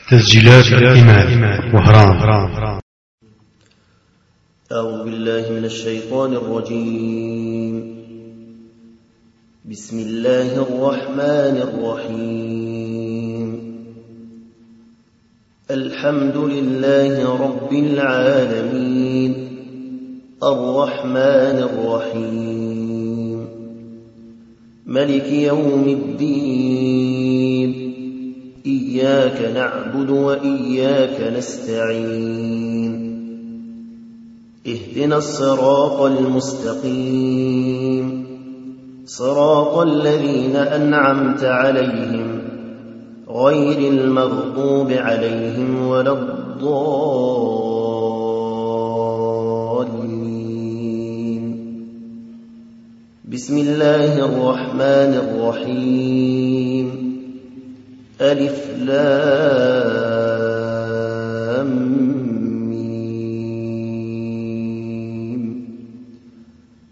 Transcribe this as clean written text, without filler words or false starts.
تسجيلات الإمام وهران. أعوذ بالله من الشيطان الرجيم. بسم الله الرحمن الرحيم. الحمد لله رب العالمين الرحمن الرحيم ملك يوم الدين إياك نعبد وإياك نستعين اهدنا الصراط المستقيم صراط الذين أنعمت عليهم غير المغضوب عليهم ولا الضالين. بسم الله الرحمن الرحيم. ألف لام